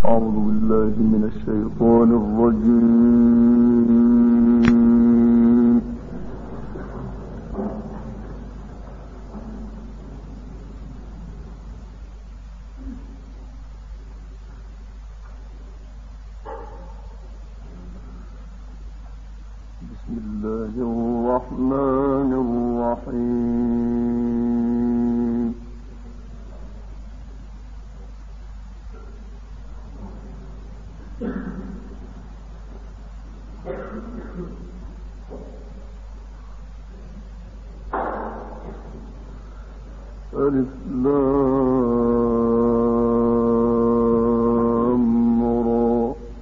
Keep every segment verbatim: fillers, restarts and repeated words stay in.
أعوذ بالله من الشيطان الرجيم. بسم الله الرحمن الرحيم. ألف لام را.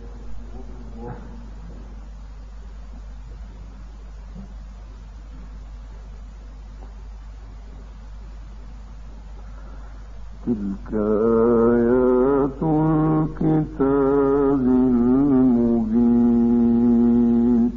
تلك آيات الكتاب المبين.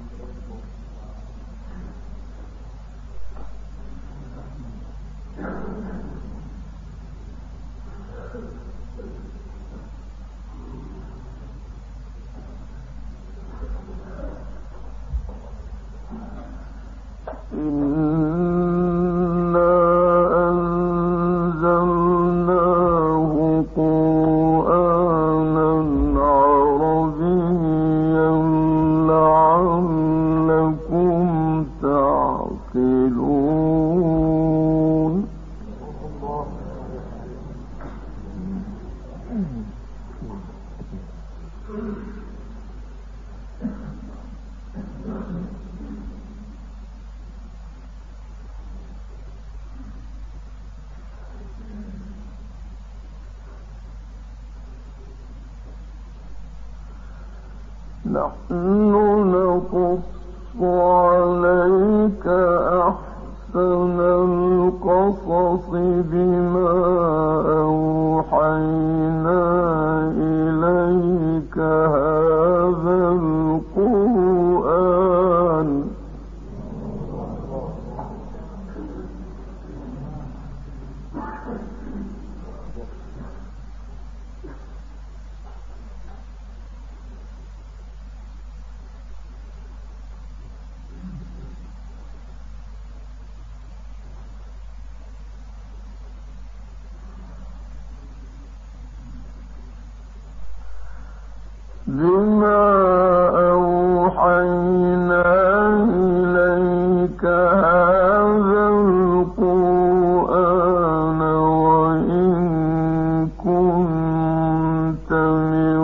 إنا أنزلناه قرآنا عربيا لعلكم تعقلون. نحن نقص عليك أحسن القصص بما أوحينا إليك هذا القرآن. بما أوحينا إليك هذا القرآن وإن كنت من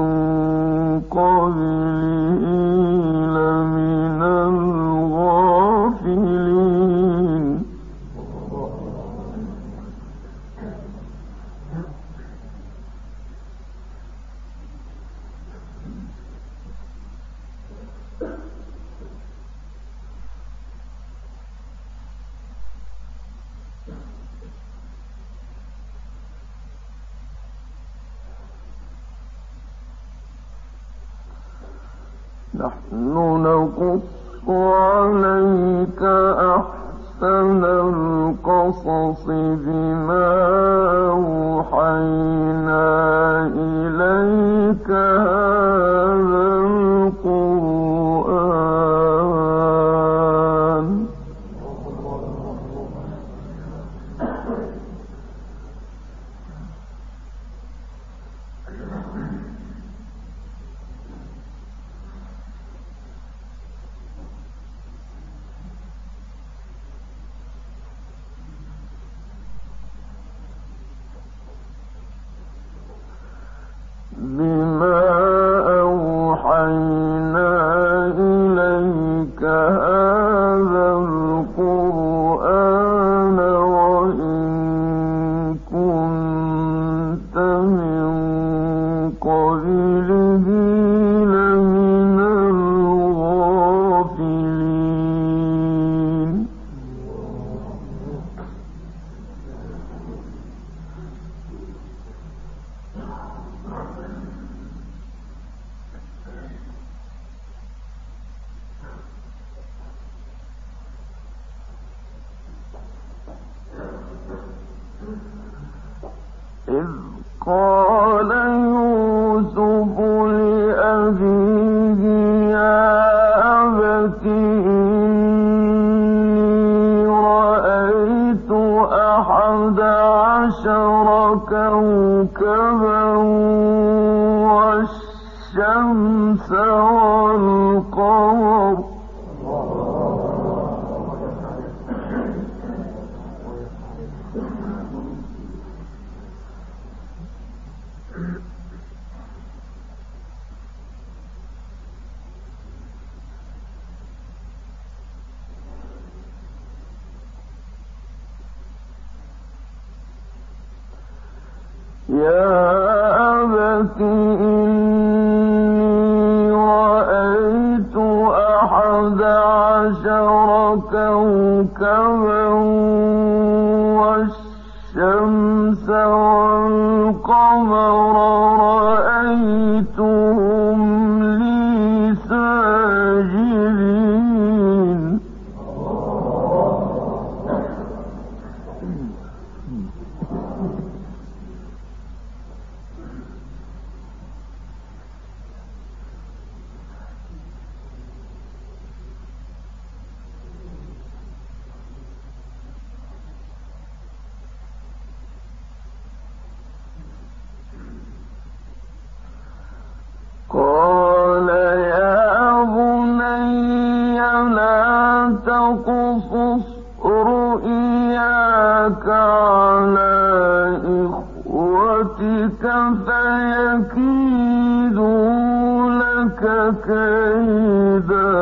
قبله لمن الغافلين. نحن نقص عليك أحسن القصص بما أوحينا إليك هذا القرآن. بما أوحينا إليك هذا القرآن وإن كنت من قبله لمن الغافلين. إذ قال يوسف كوكبا والشمس والقمر يا أبت إني رأيت أحد عشر كوكبا والشمس والقمر رأيتهم لي ساجدين قال يا بني لا تقصص رؤياك على إخوتك فيكيدوا لك كيدا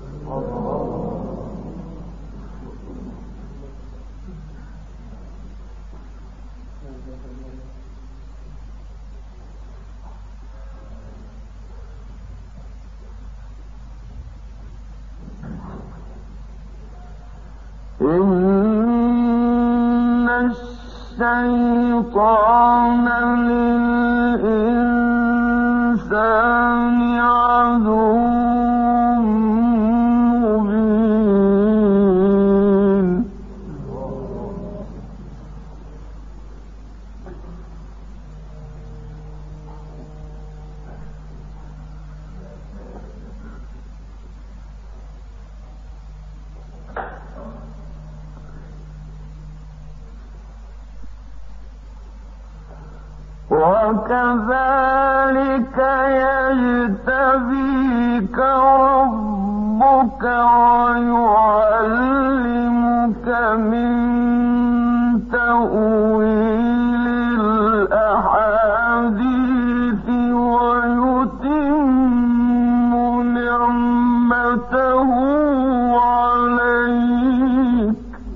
إن الشيطان للإنسان عدو مبين وكذلك يجتبيك ربك ويعلمك من تأويل الأحاديث ويتم نعمته عليك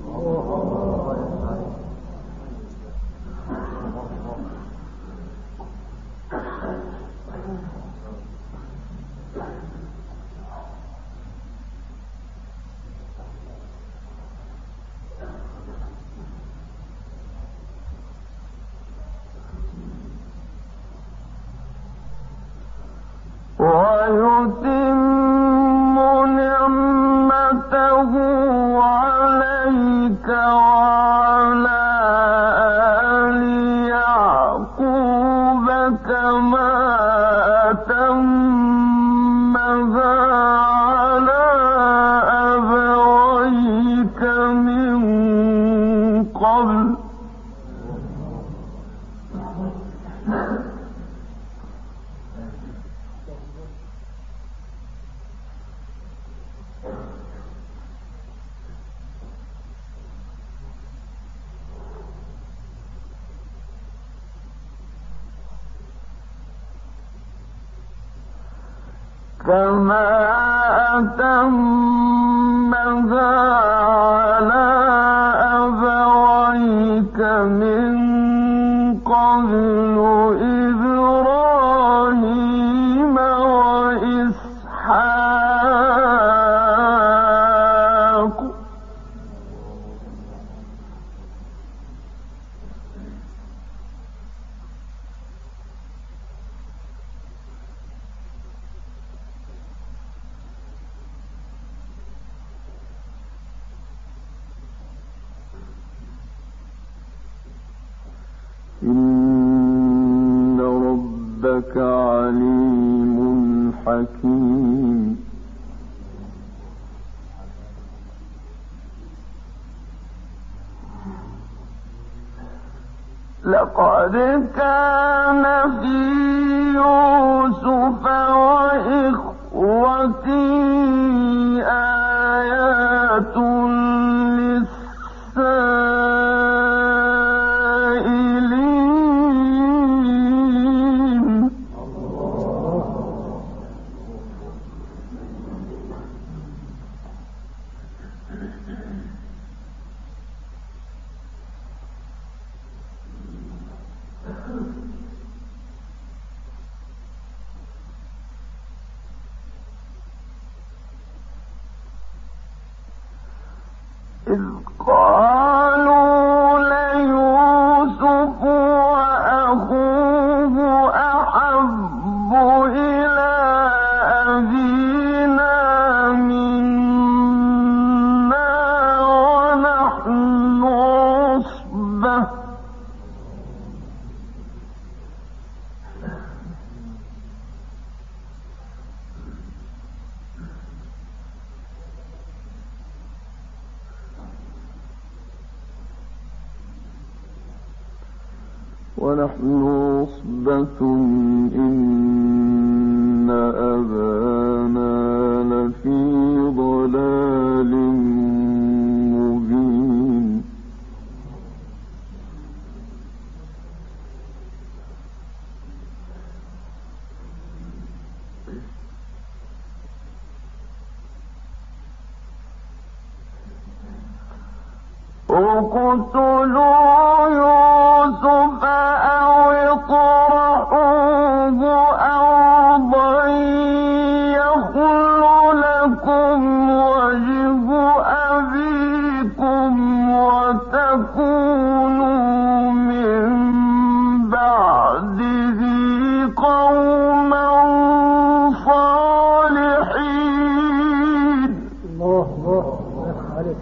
ويتم نعمته عليك وعلى آل يعقوب كما أتمها على أبويك من قبل كما أتمها على أبويك من قبل إبراهيم وإسحاق إن ربك عليم حكيم لقد لقد كان في يوسف وإخوته آيات للسائلين. إذ قالوا ليوسف وأخوه أحب إلى أبينا منا ونحن عصبة ونحن عصبة إن أبانا لفي ضلال مبين. اقتلوا يوسف أو اطرحوه أرضا يخل لكم وجه أبيكم وتكونوا من بعده قوما صالحين. الله الله عليك.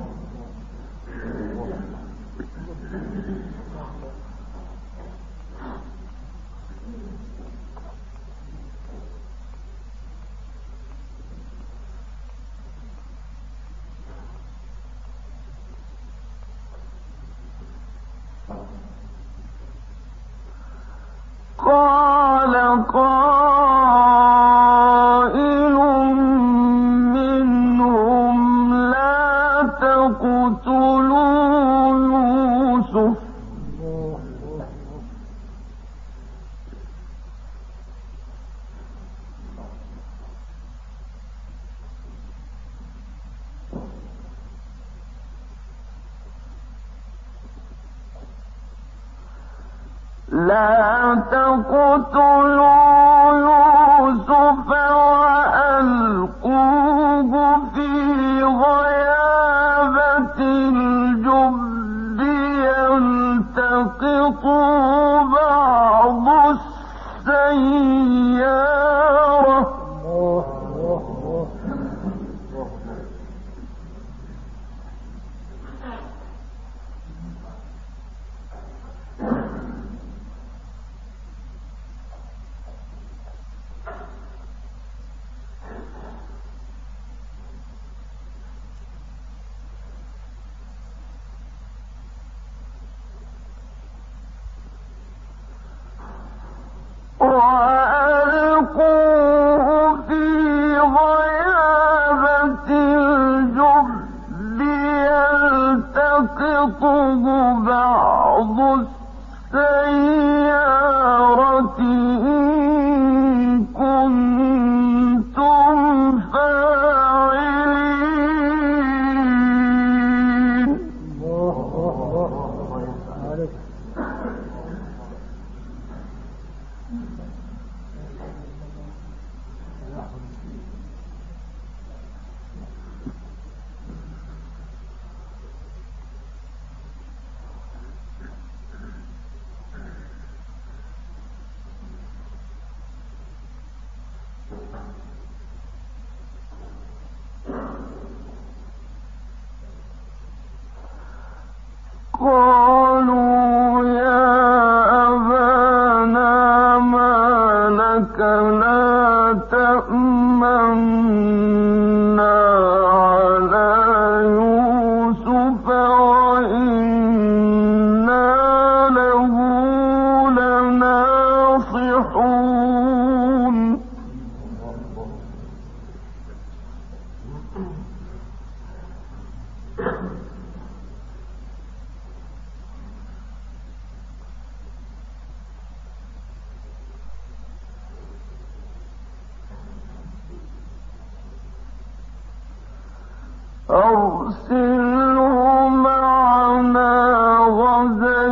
قال قائل منهم لا تقتلوا يوسف لا تقتلوا يوسف وألقوه في غيابة الجب يلتقطوا بعض السيارة. وألقوه في غيابة الجب يلتقطه بعض السيارة إن كنتم فاعلين. الله الله عليك. قالوا يا أبانا ما لك لا تأمنا على يوسف وإنا له أرسله معنا غدا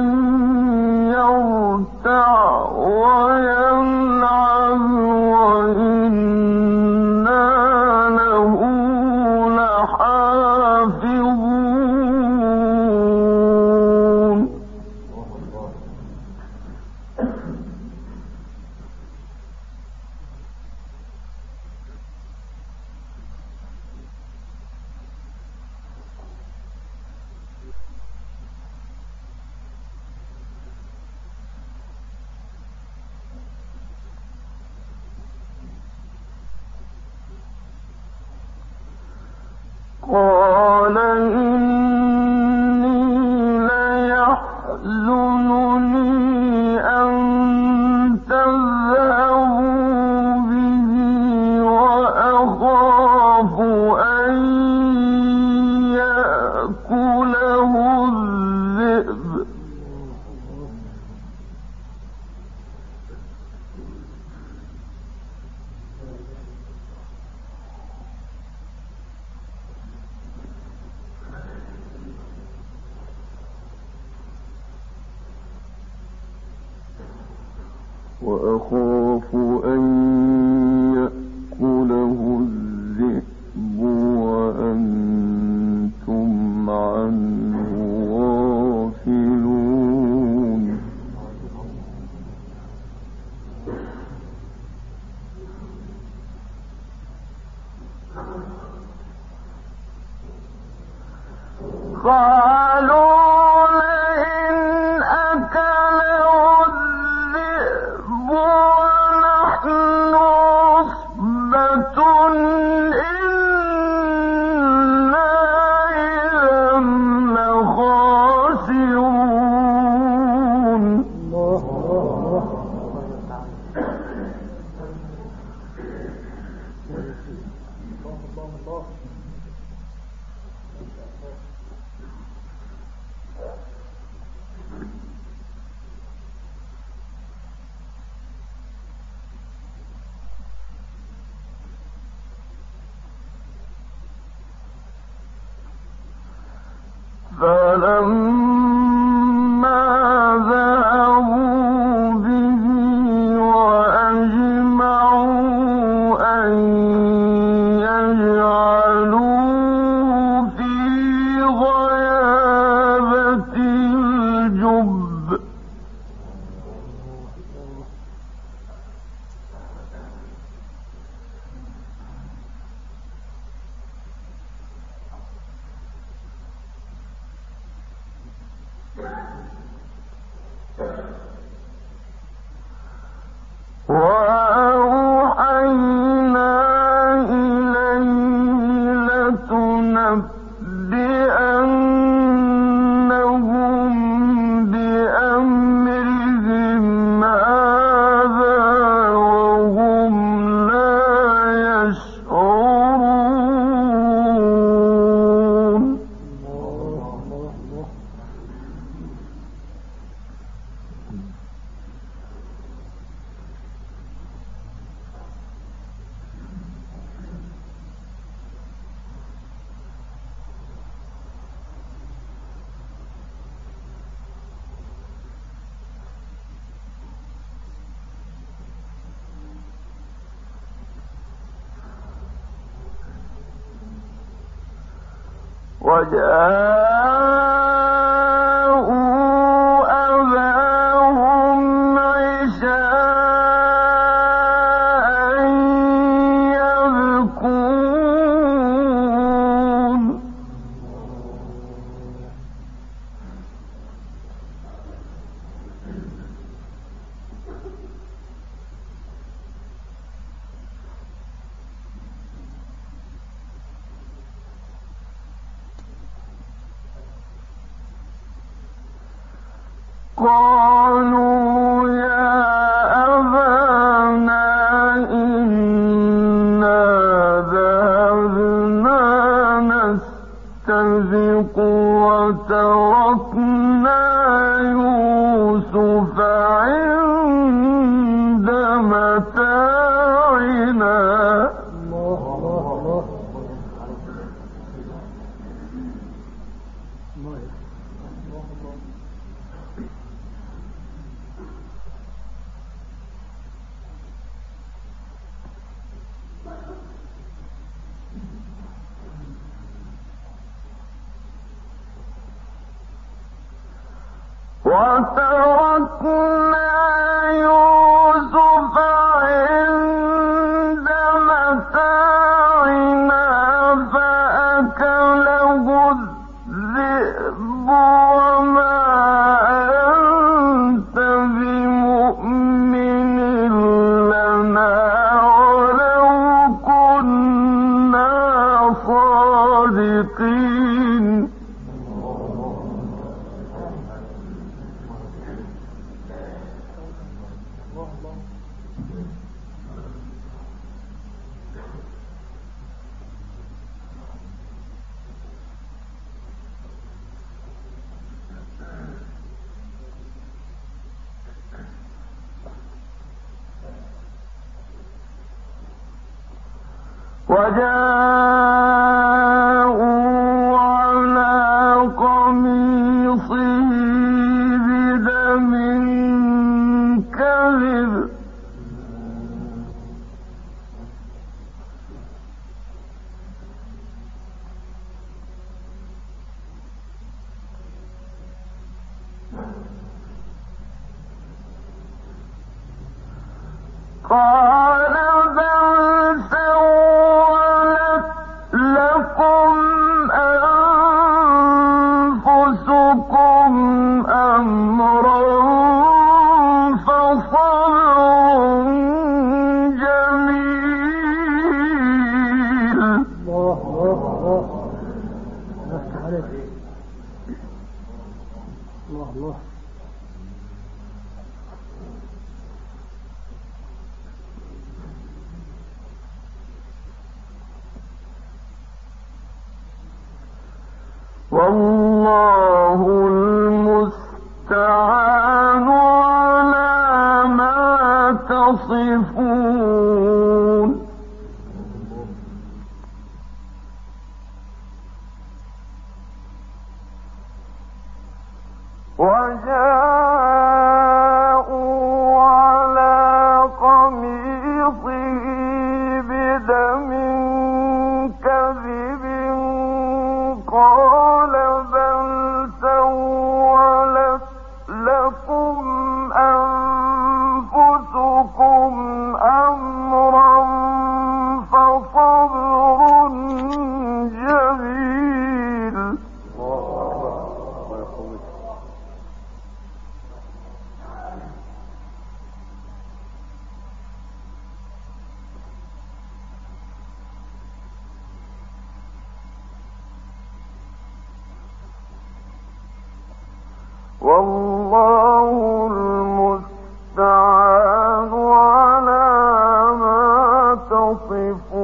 يرتع ويلعب وإنا له لحافظون قال إني ليحزنني أن تذهبوا به وأخاف أن يأكله الذئب وأخاف أن يأكله الذئب وأنتم عنه غافلون قالوا لئن أكله الذئب ونحن عصبة إنا إذا لخاسرون فلما ذهبوا به وأجمعوا أن يجعلوه في غيابة الجب وأوحينا إليه لتنبئنهم بأمرهم هذا وهم لا يشعرون وجاءوا أباهم عشاء يبكون قالوا يا أبانا إنا ذهبنا نستبق وتركنا يوسف عند متاعنا وجاءوا على قميصه بدم كذب قال بل سولت لكم أنفسكم أمرا فصبر جميل. الله الله الله عليك. الله الله والله المستعان على ما تصفون. وجاءوا على قميصه بدم كذب قال بل سولت لكم أنفسكم أمرا فصبر جميل. والله المستعان على ما تصفون.